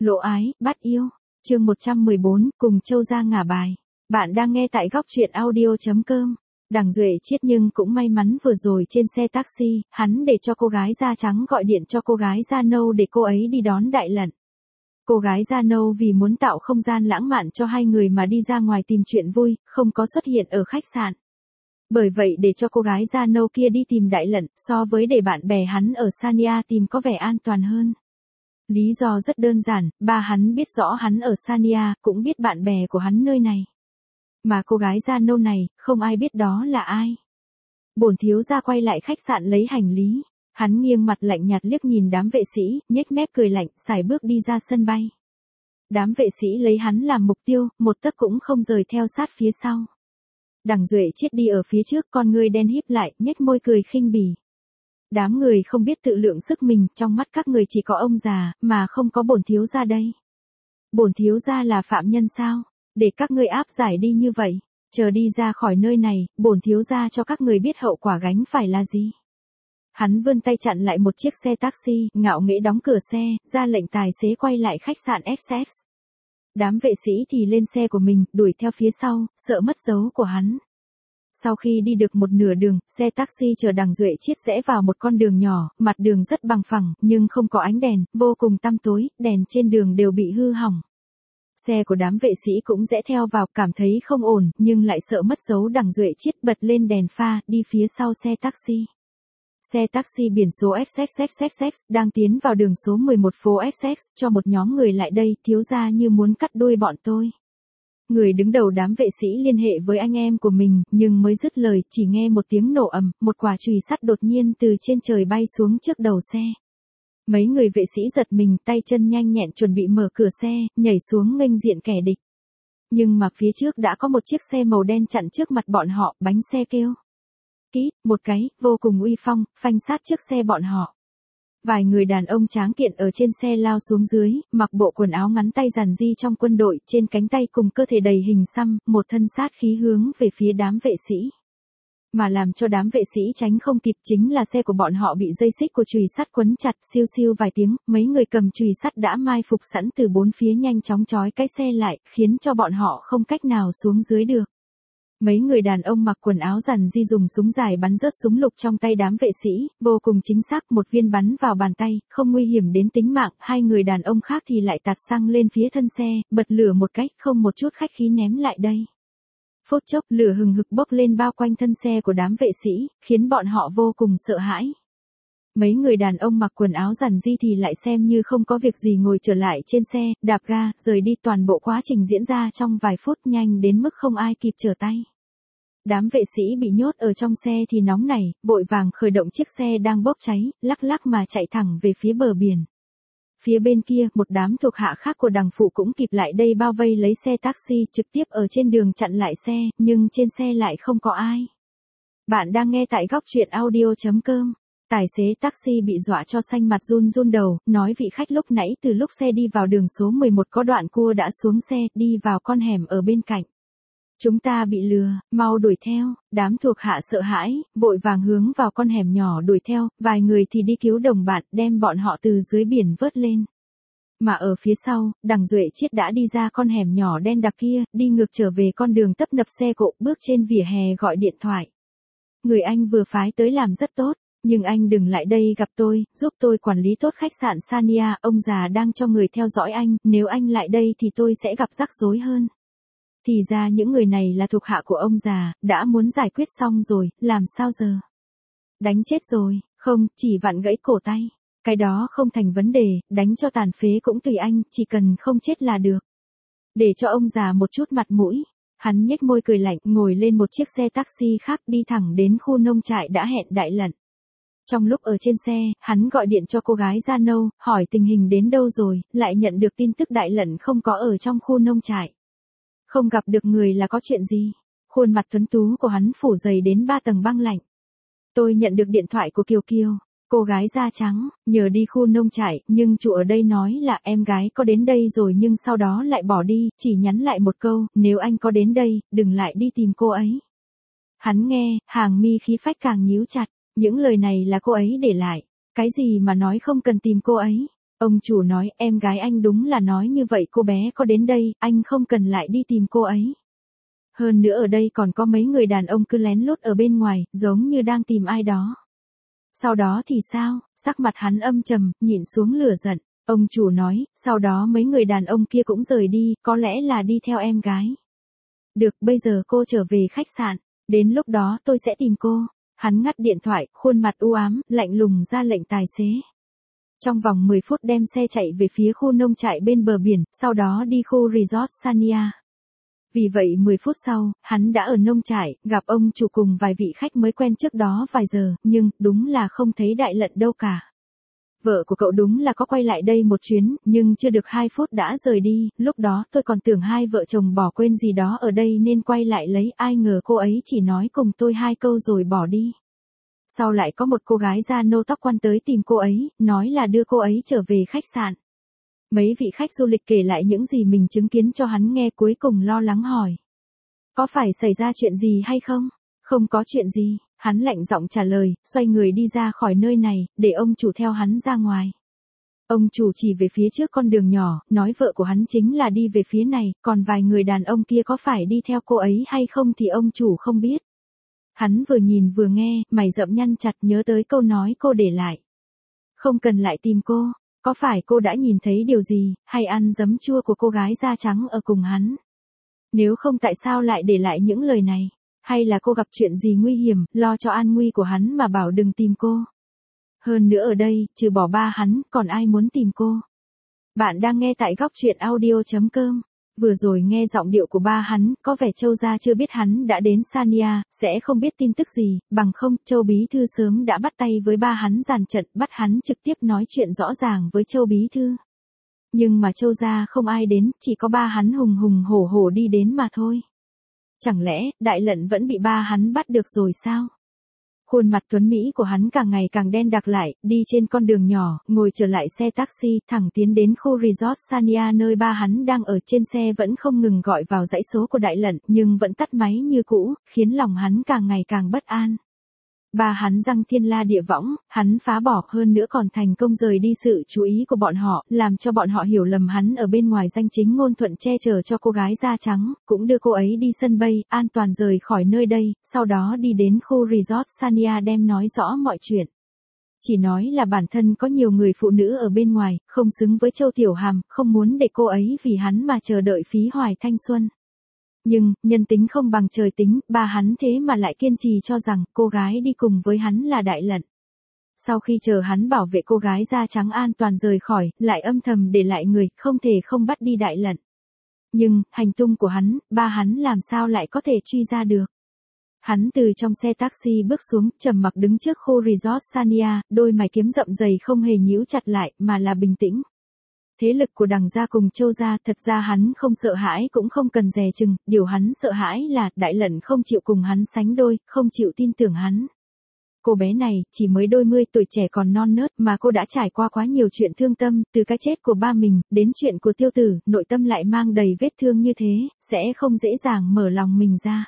Lộ ái, bắt yêu. Chương 114, cùng Châu ra ngả bài. Bạn đang nghe tại góc truyện audio.com. Đằng Duệ Chiết nhưng cũng may mắn vừa rồi trên xe taxi, hắn để cho cô gái da trắng gọi điện cho cô gái da nâu để cô ấy đi đón Đại Lận. Cô gái da nâu vì muốn tạo không gian lãng mạn cho hai người mà đi ra ngoài tìm chuyện vui, không có xuất hiện ở khách sạn. Bởi vậy để cho cô gái da nâu kia đi tìm Đại Lận, so với để bạn bè hắn ở Sania tìm có vẻ an toàn hơn. Lý do rất đơn giản, ba hắn biết rõ hắn ở Sania, cũng biết bạn bè của hắn nơi này. Mà cô gái da nâu này, không ai biết đó là ai. Bổn thiếu gia quay lại khách sạn lấy hành lý. Hắn nghiêng mặt lạnh nhạt liếc nhìn đám vệ sĩ, nhếch mép cười lạnh, sải bước đi ra sân bay. Đám vệ sĩ lấy hắn làm mục tiêu, một tấc cũng không rời theo sát phía sau. Đằng Duệ Chiết đi ở phía trước, con ngươi đen híp lại, nhếch môi cười khinh bỉ. Đám người không biết tự lượng sức mình, trong mắt các người chỉ có ông già, mà không có bổn thiếu gia đây. Bổn thiếu gia là phạm nhân sao? Để các ngươi áp giải đi như vậy, chờ đi ra khỏi nơi này, bổn thiếu gia cho các người biết hậu quả gánh phải là gì. Hắn vươn tay chặn lại một chiếc xe taxi, ngạo nghễ đóng cửa xe, ra lệnh tài xế quay lại khách sạn SS. Đám vệ sĩ thì lên xe của mình, đuổi theo phía sau, sợ mất dấu của hắn. Sau khi đi được một nửa đường, xe taxi chờ Đằng Duệ Chiết rẽ vào một con đường nhỏ, mặt đường rất bằng phẳng, nhưng không có ánh đèn, vô cùng tăm tối, đèn trên đường đều bị hư hỏng. Xe của đám vệ sĩ cũng rẽ theo vào, cảm thấy không ổn, nhưng lại sợ mất dấu. Đằng Duệ Chiết bật lên đèn pha, đi phía sau xe taxi. Xe taxi biển số XXXXX đang tiến vào đường số 11 phố XX, cho một nhóm người lại đây, thiếu gia như muốn cắt đuôi bọn tôi. Người đứng đầu đám vệ sĩ liên hệ với anh em của mình, nhưng mới dứt lời, chỉ nghe một tiếng nổ ầm, một quả chùy sắt đột nhiên từ trên trời bay xuống trước đầu xe. Mấy người vệ sĩ giật mình, tay chân nhanh nhẹn chuẩn bị mở cửa xe, nhảy xuống nghênh diện kẻ địch. Nhưng mà phía trước đã có một chiếc xe màu đen chặn trước mặt bọn họ, bánh xe kêu kít, một cái, vô cùng uy phong, phanh sát trước xe bọn họ. Vài người đàn ông tráng kiện ở trên xe lao xuống dưới, mặc bộ quần áo ngắn tay giản di trong quân đội, trên cánh tay cùng cơ thể đầy hình xăm, một thân sát khí hướng về phía đám vệ sĩ. Mà làm cho đám vệ sĩ tránh không kịp chính là xe của bọn họ bị dây xích của chùy sắt quấn chặt, siêu siêu vài tiếng, mấy người cầm chùy sắt đã mai phục sẵn từ bốn phía nhanh chóng trói cái xe lại, khiến cho bọn họ không cách nào xuống dưới được. Mấy người đàn ông mặc quần áo giản di dùng súng dài bắn rớt súng lục trong tay đám vệ sĩ, vô cùng chính xác, một viên bắn vào bàn tay, không nguy hiểm đến tính mạng. Hai người đàn ông khác thì lại tạt xăng lên phía thân xe, bật lửa một cách, không một chút khách khí ném lại đây. Phút chốc lửa hừng hực bốc lên bao quanh thân xe của đám vệ sĩ, khiến bọn họ vô cùng sợ hãi. Mấy người đàn ông mặc quần áo giản di thì lại xem như không có việc gì ngồi trở lại trên xe, đạp ga, rời đi. Toàn bộ quá trình diễn ra trong vài phút, nhanh đến mức không ai kịp trở tay. Đám vệ sĩ bị nhốt ở trong xe thì nóng nảy, vội vàng khởi động chiếc xe đang bốc cháy, lắc lắc mà chạy thẳng về phía bờ biển. Phía bên kia, một đám thuộc hạ khác của đằng phụ cũng kịp lại đây bao vây lấy xe taxi, trực tiếp ở trên đường chặn lại xe, nhưng trên xe lại không có ai. Bạn đang nghe tại góc truyện audio.com. Tài xế taxi bị dọa cho xanh mặt run run đầu, nói vị khách lúc nãy từ lúc xe đi vào đường số 11 có đoạn cua đã xuống xe, đi vào con hẻm ở bên cạnh. Chúng ta bị lừa, mau đuổi theo. Đám thuộc hạ sợ hãi, vội vàng hướng vào con hẻm nhỏ đuổi theo, vài người thì đi cứu đồng bạn, đem bọn họ từ dưới biển vớt lên. Mà ở phía sau, Đằng Duệ Chiết đã đi ra con hẻm nhỏ đen đặc kia, đi ngược trở về con đường tấp nập xe cộ, bước trên vỉa hè gọi điện thoại. Người anh vừa phái tới làm rất tốt, nhưng anh đừng lại đây gặp tôi, giúp tôi quản lý tốt khách sạn Sania, ông già đang cho người theo dõi anh, nếu anh lại đây thì tôi sẽ gặp rắc rối hơn. Thì ra những người này là thuộc hạ của ông già, đã muốn giải quyết xong rồi, làm sao giờ? Đánh chết rồi, không, chỉ vặn gãy cổ tay. Cái đó không thành vấn đề, đánh cho tàn phế cũng tùy anh, chỉ cần không chết là được. Để cho ông già một chút mặt mũi. Hắn nhếch môi cười lạnh, ngồi lên một chiếc xe taxi khác đi thẳng đến khu nông trại đã hẹn Đại Lận. Trong lúc ở trên xe, hắn gọi điện cho cô gái da nâu, hỏi tình hình đến đâu rồi, lại nhận được tin tức Đại Lận không có ở trong khu nông trại. Không gặp được người là có chuyện gì? Khuôn mặt tuấn tú của hắn phủ dày đến 3 tầng băng lạnh. Tôi nhận được điện thoại của Kiều Kiều, cô gái da trắng, nhờ đi khu nông trại, nhưng chủ ở đây nói là em gái có đến đây rồi nhưng sau đó lại bỏ đi, chỉ nhắn lại một câu, nếu anh có đến đây, đừng lại đi tìm cô ấy. Hắn nghe, hàng mi khí phách càng nhíu chặt, những lời này là cô ấy để lại, cái gì mà nói không cần tìm cô ấy. Ông chủ nói, em gái anh đúng là nói như vậy, cô bé có đến đây, anh không cần lại đi tìm cô ấy. Hơn nữa ở đây còn có mấy người đàn ông cứ lén lút ở bên ngoài, giống như đang tìm ai đó. Sau đó thì sao? Sắc mặt hắn âm trầm, nhịn xuống lửa giận. Ông chủ nói, sau đó mấy người đàn ông kia cũng rời đi, có lẽ là đi theo em gái. Được, bây giờ cô trở về khách sạn, đến lúc đó tôi sẽ tìm cô. Hắn ngắt điện thoại, khuôn mặt u ám, lạnh lùng ra lệnh tài xế. Trong vòng 10 phút đem xe chạy về phía khu nông trại bên bờ biển, sau đó đi khu resort Sania. Vì vậy 10 phút sau, hắn đã ở nông trại, gặp ông chủ cùng vài vị khách mới quen trước đó vài giờ, nhưng đúng là không thấy Đại Lận đâu cả. Vợ của cậu đúng là có quay lại đây một chuyến, nhưng chưa được 2 phút đã rời đi, lúc đó tôi còn tưởng hai vợ chồng bỏ quên gì đó ở đây nên quay lại lấy, ai ngờ cô ấy chỉ nói cùng tôi 2 câu rồi bỏ đi. Sau lại có một cô gái da nâu tóc quăn tới tìm cô ấy, nói là đưa cô ấy trở về khách sạn. Mấy vị khách du lịch kể lại những gì mình chứng kiến cho hắn nghe, cuối cùng lo lắng hỏi. Có phải xảy ra chuyện gì hay không? Không có chuyện gì, hắn lạnh giọng trả lời, xoay người đi ra khỏi nơi này, để ông chủ theo hắn ra ngoài. Ông chủ chỉ về phía trước con đường nhỏ, nói vợ của hắn chính là đi về phía này, còn vài người đàn ông kia có phải đi theo cô ấy hay không thì ông chủ không biết. Hắn vừa nhìn vừa nghe, mày rậm nhăn chặt, nhớ tới câu nói cô để lại. Không cần lại tìm cô, có phải cô đã nhìn thấy điều gì, hay ăn giấm chua của cô gái da trắng ở cùng hắn? Nếu không tại sao lại để lại những lời này? Hay là cô gặp chuyện gì nguy hiểm, lo cho an nguy của hắn mà bảo đừng tìm cô? Hơn nữa ở đây, trừ bỏ ba hắn, còn ai muốn tìm cô? Bạn đang nghe tại góc truyện audio.com. Vừa rồi nghe giọng điệu của ba hắn, có vẻ Châu gia chưa biết hắn đã đến Sania, sẽ không biết tin tức gì, bằng không, Châu bí thư sớm đã bắt tay với ba hắn dàn trận, bắt hắn trực tiếp nói chuyện rõ ràng với Châu bí thư. Nhưng mà Châu gia không ai đến, chỉ có ba hắn hùng hùng hổ hổ đi đến mà thôi. Chẳng lẽ, Đại Lận vẫn bị ba hắn bắt được rồi sao? Khuôn mặt tuấn Mỹ của hắn càng ngày càng đen đặc lại, đi trên con đường nhỏ, ngồi trở lại xe taxi, thẳng tiến đến khu resort Sania nơi ba hắn đang ở. Trên xe vẫn không ngừng gọi vào dãy số của Đại Lận, nhưng vẫn tắt máy như cũ, khiến lòng hắn càng ngày càng bất an. Ba hắn răng thiên la địa võng, hắn phá bỏ, hơn nữa còn thành công rời đi sự chú ý của bọn họ, làm cho bọn họ hiểu lầm hắn ở bên ngoài danh chính ngôn thuận che chở cho cô gái da trắng, cũng đưa cô ấy đi sân bay, an toàn rời khỏi nơi đây, sau đó đi đến khu resort Sania đem nói rõ mọi chuyện. Chỉ nói là bản thân có nhiều người phụ nữ ở bên ngoài, không xứng với Châu Tiểu Hàm, không muốn để cô ấy vì hắn mà chờ đợi phí hoài thanh xuân. Nhưng, nhân tính không bằng trời tính, ba hắn thế mà lại kiên trì cho rằng cô gái đi cùng với hắn là Đại Lận. Sau khi chờ hắn bảo vệ cô gái da trắng an toàn rời khỏi, lại âm thầm để lại người, không thể không bắt đi Đại Lận. Nhưng, hành tung của hắn, ba hắn làm sao lại có thể truy ra được. Hắn từ trong xe taxi bước xuống, trầm mặc đứng trước khu resort Sania, đôi mày kiếm rậm dày không hề nhíu chặt lại, mà là bình tĩnh. Thế lực của Đằng gia cùng Châu gia, thật ra hắn không sợ hãi cũng không cần dè chừng, điều hắn sợ hãi là Đại Lận không chịu cùng hắn sánh đôi, không chịu tin tưởng hắn. Cô bé này, chỉ mới đôi mươi tuổi trẻ còn non nớt mà cô đã trải qua quá nhiều chuyện thương tâm, từ cái chết của ba mình, đến chuyện của Tiêu Tử, nội tâm lại mang đầy vết thương như thế, sẽ không dễ dàng mở lòng mình ra.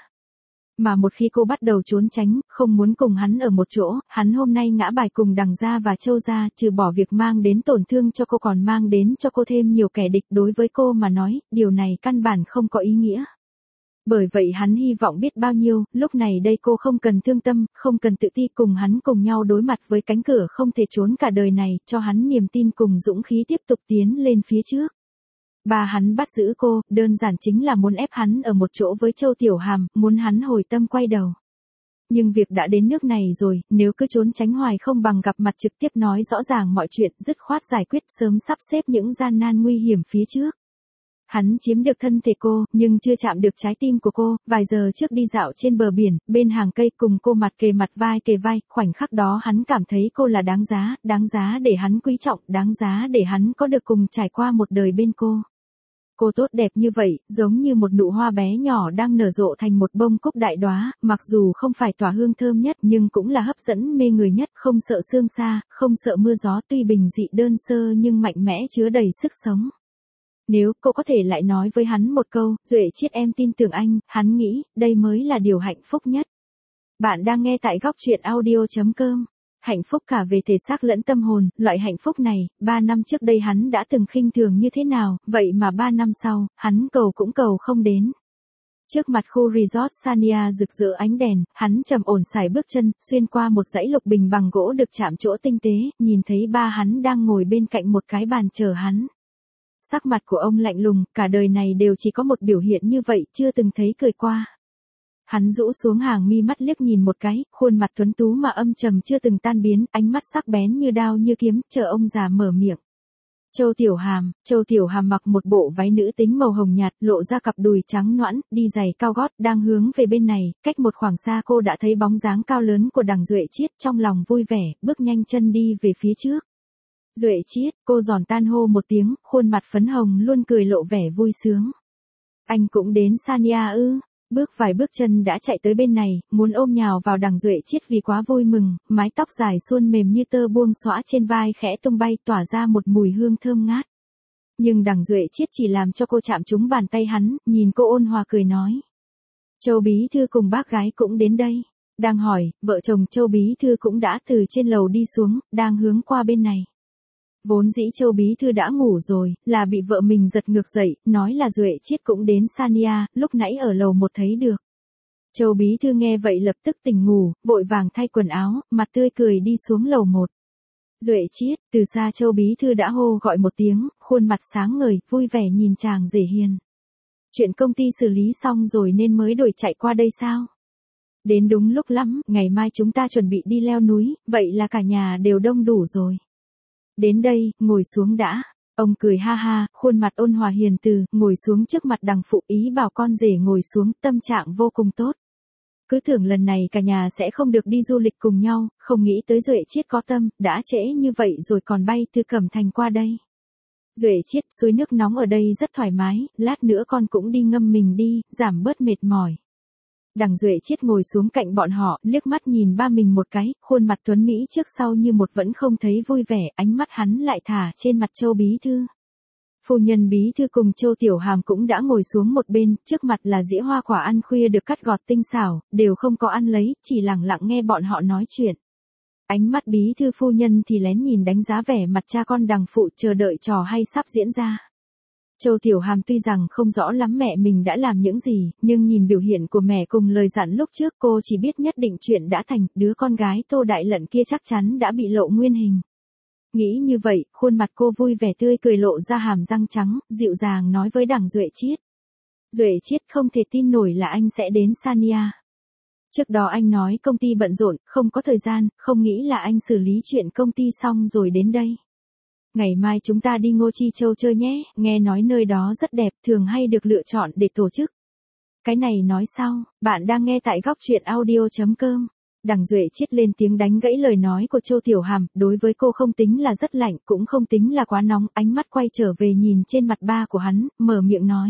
Mà một khi cô bắt đầu trốn tránh, không muốn cùng hắn ở một chỗ, hắn hôm nay ngã bài cùng Đằng gia và Châu gia, trừ bỏ việc mang đến tổn thương cho cô còn mang đến cho cô thêm nhiều kẻ địch. Đối với cô mà nói, điều này căn bản không có ý nghĩa. Bởi vậy hắn hy vọng biết bao nhiêu, lúc này đây cô không cần thương tâm, không cần tự ti, cùng hắn cùng nhau đối mặt với cánh cửa không thể trốn cả đời này, cho hắn niềm tin cùng dũng khí tiếp tục tiến lên phía trước. Ba hắn bắt giữ cô, đơn giản chính là muốn ép hắn ở một chỗ với Châu Tiểu Hàm, muốn hắn hồi tâm quay đầu. Nhưng việc đã đến nước này rồi, nếu cứ trốn tránh hoài không bằng gặp mặt trực tiếp nói rõ ràng mọi chuyện, dứt khoát giải quyết, sớm sắp xếp những gian nan nguy hiểm phía trước. Hắn chiếm được thân thể cô, nhưng chưa chạm được trái tim của cô. Vài giờ trước đi dạo trên bờ biển, bên hàng cây, cùng cô mặt kề mặt vai kề vai, khoảnh khắc đó hắn cảm thấy cô là đáng giá để hắn quý trọng, đáng giá để hắn có được cùng trải qua một đời bên cô. Cô tốt đẹp như vậy, giống như một nụ hoa bé nhỏ đang nở rộ thành một bông cúc đại đóa, mặc dù không phải tỏa hương thơm nhất nhưng cũng là hấp dẫn mê người nhất, không sợ sương sa, không sợ mưa gió, tuy bình dị đơn sơ nhưng mạnh mẽ chứa đầy sức sống. Nếu cô có thể lại nói với hắn một câu, Duệ Chiết em tin tưởng anh, hắn nghĩ, đây mới là điều hạnh phúc nhất. Bạn đang nghe tại góc truyện audio.com. hạnh phúc cả về thể xác lẫn tâm hồn, loại hạnh phúc này, 3 năm trước đây hắn đã từng khinh thường như thế nào, vậy mà 3 năm sau, hắn cầu cũng cầu không đến. Trước mặt khu resort Sania rực rỡ ánh đèn, hắn trầm ổn sải bước chân, xuyên qua một dãy lục bình bằng gỗ được chạm trổ tinh tế, nhìn thấy ba hắn đang ngồi bên cạnh một cái bàn chờ hắn. Sắc mặt của ông lạnh lùng, cả đời này đều chỉ có một biểu hiện như vậy, chưa từng thấy cười qua. Hắn rũ xuống hàng mi mắt liếc nhìn một cái, khuôn mặt tuấn tú mà âm trầm chưa từng tan biến, ánh mắt sắc bén như đao như kiếm, chờ ông già mở miệng. Châu Tiểu Hàm mặc một bộ váy nữ tính màu hồng nhạt, lộ ra cặp đùi trắng nõn, đi giày cao gót, đang hướng về bên này, cách một khoảng xa cô đã thấy bóng dáng cao lớn của Đằng Duệ Chiết, trong lòng vui vẻ, bước nhanh chân đi về phía trước. Duệ Chiết, cô giòn tan hô một tiếng, khuôn mặt phấn hồng luôn cười lộ vẻ vui sướng. Anh cũng đến Sania ư? Bước vài bước chân đã chạy tới bên này, muốn ôm nhào vào Đằng Duệ Chiết vì quá vui mừng, mái tóc dài suôn mềm như tơ buông xõa trên vai khẽ tung bay tỏa ra một mùi hương thơm ngát. Nhưng Đằng Duệ Chiết chỉ làm cho cô chạm trúng bàn tay hắn, nhìn cô ôn hòa cười nói. Châu bí thư cùng bác gái cũng đến đây. Đang hỏi, vợ chồng Châu bí thư cũng đã từ trên lầu đi xuống, đang hướng qua bên này. Vốn dĩ Châu bí thư đã ngủ rồi, là bị vợ mình giật ngược dậy, nói là Duệ Chiết cũng đến Sania, lúc nãy ở lầu 1 thấy được. Châu bí thư nghe vậy lập tức tỉnh ngủ, vội vàng thay quần áo, mặt tươi cười đi xuống lầu 1. Duệ Chiết, từ xa Châu bí thư đã hô gọi một tiếng, khuôn mặt sáng ngời, vui vẻ nhìn chàng rể hiền. Chuyện công ty xử lý xong rồi nên mới đuổi chạy qua đây sao? Đến đúng lúc lắm, ngày mai chúng ta chuẩn bị đi leo núi, vậy là cả nhà đều đông đủ rồi. Đến đây, ngồi xuống đã. Ông cười ha ha, khuôn mặt ôn hòa hiền từ, ngồi xuống trước mặt Đằng phụ, ý bảo con rể ngồi xuống, tâm trạng vô cùng tốt. Cứ tưởng lần này cả nhà sẽ không được đi du lịch cùng nhau, không nghĩ tới Duệ Chiết có tâm, đã trễ như vậy rồi còn bay từ Cẩm Thành qua đây. Duệ Chiết, suối nước nóng ở đây rất thoải mái, lát nữa con cũng đi ngâm mình đi, giảm bớt mệt mỏi. Đằng Duệ Chiết ngồi xuống cạnh bọn họ, liếc mắt nhìn ba mình một cái, khuôn mặt tuấn Mỹ trước sau như một vẫn không thấy vui vẻ, ánh mắt hắn lại thả trên mặt Châu bí thư. Phu nhân bí thư cùng Châu Tiểu Hàm cũng đã ngồi xuống một bên, trước mặt là dĩa hoa quả ăn khuya được cắt gọt tinh xảo, đều không có ăn lấy, chỉ lặng lặng nghe bọn họ nói chuyện. Ánh mắt bí thư phu nhân thì lén nhìn đánh giá vẻ mặt cha con Đằng phụ, chờ đợi trò hay sắp diễn ra. Châu Tiểu Hàm tuy rằng không rõ lắm mẹ mình đã làm những gì, nhưng nhìn biểu hiện của mẹ cùng lời dặn lúc trước cô chỉ biết nhất định chuyện đã thành, đứa con gái Tô Đại Lận kia chắc chắn đã bị lộ nguyên hình. Nghĩ như vậy, khuôn mặt cô vui vẻ tươi cười lộ ra hàm răng trắng, dịu dàng nói với Đằng Duệ Chiết. Duệ Chiết không thể tin nổi là anh sẽ đến Sania. Trước đó anh nói công ty bận rộn, không có thời gian, không nghĩ là anh xử lý chuyện công ty xong rồi đến đây. Ngày mai chúng ta đi Ngô Chi Châu chơi nhé, nghe nói nơi đó rất đẹp, thường hay được lựa chọn để tổ chức. Cái này nói sau, bạn đang nghe tại góc truyện audio.com. Đằng Duệ Chiết lên tiếng đánh gãy lời nói của Châu Tiểu Hàm, đối với cô không tính là rất lạnh, cũng không tính là quá nóng, ánh mắt quay trở về nhìn trên mặt ba của hắn, mở miệng nói.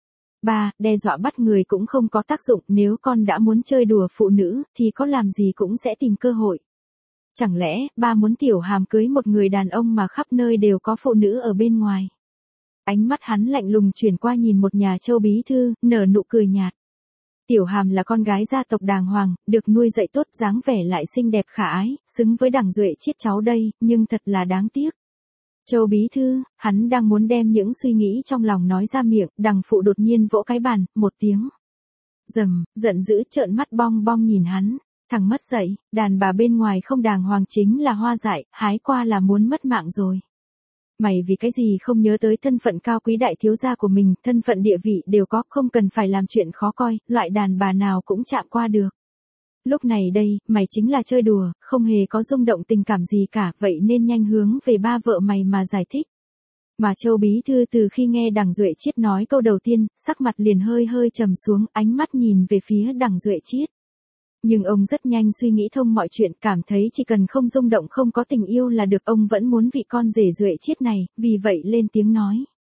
Ba, đe dọa bắt người cũng không có tác dụng, nếu con đã muốn chơi đùa phụ nữ, thì có làm gì cũng sẽ tìm cơ hội. Chẳng lẽ, ba muốn Tiểu Hàm cưới một người đàn ông mà khắp nơi đều có phụ nữ ở bên ngoài? Ánh mắt hắn lạnh lùng chuyển qua nhìn một nhà Châu bí thư, nở nụ cười nhạt. Tiểu Hàm là con gái gia tộc đàng hoàng, được nuôi dạy tốt, dáng vẻ lại xinh đẹp khả ái, xứng với Đằng Duệ Chiết cháu đây, nhưng thật là đáng tiếc. Châu bí thư, hắn đang muốn đem những suy nghĩ trong lòng nói ra miệng, Đằng phụ đột nhiên vỗ cái bàn, một tiếng. Rầm, giận dữ trợn mắt bong bong nhìn hắn. Thằng mất dạy, đàn bà bên ngoài không đàng hoàng chính là hoa dại, hái qua là muốn mất mạng rồi. Mày vì cái gì không nhớ tới thân phận cao quý đại thiếu gia của mình, thân phận địa vị đều có, không cần phải làm chuyện khó coi, loại đàn bà nào cũng chạm qua được. Lúc này đây, mày chính là chơi đùa, không hề có rung động tình cảm gì cả, vậy nên nhanh hướng về ba vợ mày mà giải thích. Mà Châu bí thư từ khi nghe Đằng Duệ Chiết nói câu đầu tiên, sắc mặt liền hơi hơi trầm xuống, ánh mắt nhìn về phía Đằng Duệ Chiết. Nhưng ông rất nhanh suy nghĩ thông mọi chuyện, cảm thấy chỉ cần không rung động không có tình yêu là được, ông vẫn muốn vị con rể Duệ Chiết này, vì vậy lên tiếng nói.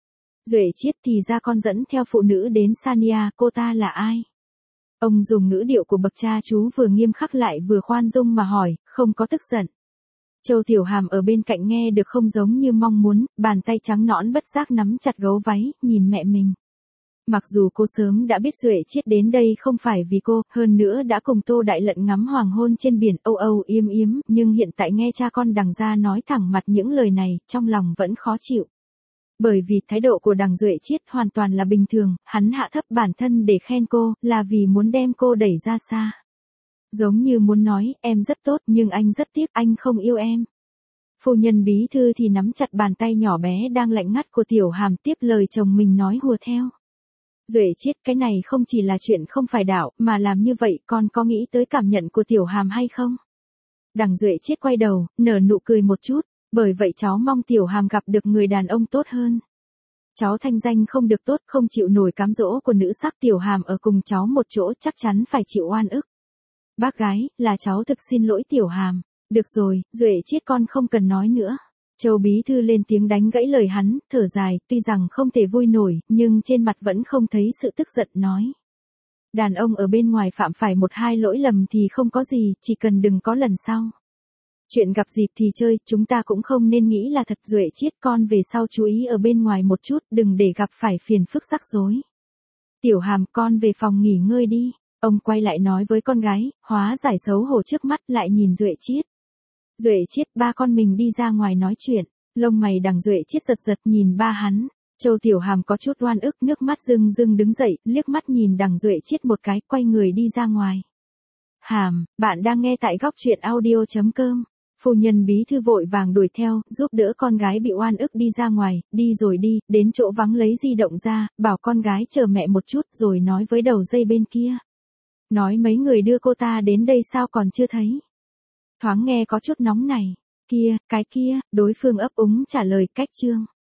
Duệ Chiết thì ra con dẫn theo phụ nữ đến Sania, cô ta là ai? Ông dùng ngữ điệu của bậc cha chú vừa nghiêm khắc lại vừa khoan dung mà hỏi, không có tức giận. Châu Tiểu Hàm ở bên cạnh nghe được không giống như mong muốn, bàn tay trắng nõn bất giác nắm chặt gấu váy, nhìn mẹ mình. Mặc dù cô sớm đã biết Duệ Chiết đến đây không phải vì cô, hơn nữa đã cùng Tô Đại Lận ngắm hoàng hôn trên biển âu âu yếm yếm, nhưng hiện tại nghe cha con Đằng gia nói thẳng mặt những lời này, trong lòng vẫn khó chịu. Bởi vì thái độ của Đằng Duệ Chiết hoàn toàn là bình thường, hắn hạ thấp bản thân để khen cô, là vì muốn đem cô đẩy ra xa. Giống như muốn nói, em rất tốt nhưng anh rất tiếc anh không yêu em. Phu nhân bí thư thì nắm chặt bàn tay nhỏ bé đang lạnh ngắt của Tiểu Hàm tiếp lời chồng mình nói hùa theo. Duệ Chiết, cái này không chỉ là chuyện không phải đạo, mà làm như vậy con có nghĩ tới cảm nhận của Tiểu Hàm hay không? Đằng Duệ Chiết quay đầu, nở nụ cười một chút, bởi vậy cháu mong Tiểu Hàm gặp được người đàn ông tốt hơn. Cháu thanh danh không được tốt, không chịu nổi cám dỗ của nữ sắc. Tiểu Hàm ở cùng cháu một chỗ chắc chắn phải chịu oan ức. Bác gái, là cháu thực xin lỗi Tiểu Hàm. Được rồi, Duệ Chiết con không cần nói nữa. Châu bí thư lên tiếng đánh gãy lời hắn, thở dài, tuy rằng không thể vui nổi, nhưng trên mặt vẫn không thấy sự tức giận nói. Đàn ông ở bên ngoài phạm phải một hai lỗi lầm thì không có gì, chỉ cần đừng có lần sau. Chuyện gặp dịp thì chơi, chúng ta cũng không nên nghĩ là thật. Duệ Chiết, con về sau chú ý ở bên ngoài một chút, đừng để gặp phải phiền phức rắc rối. Tiểu Hàm, con về phòng nghỉ ngơi đi. Ông quay lại nói với con gái, hóa giải xấu hổ trước mắt lại nhìn Duệ Chiết. Duệ Chiết, ba con mình đi ra ngoài nói chuyện. Lông mày Đằng Duệ Chiết giật giật nhìn ba hắn. Châu Tiểu Hàm có chút oan ức, nước mắt rưng rưng đứng dậy, liếc mắt nhìn Đằng Duệ Chiết một cái, quay người đi ra ngoài. Hàm, bạn đang nghe tại góc truyện audio.com. Phu nhân bí thư vội vàng đuổi theo, giúp đỡ con gái bị oan ức đi ra ngoài, đi rồi đi, đến chỗ vắng lấy di động ra, bảo con gái chờ mẹ một chút rồi nói với đầu dây bên kia. Nói mấy người đưa cô ta đến đây sao còn chưa thấy. Thoáng nghe có chút nóng này. Kia, cái kia, đối phương ấp úng trả lời cách chương.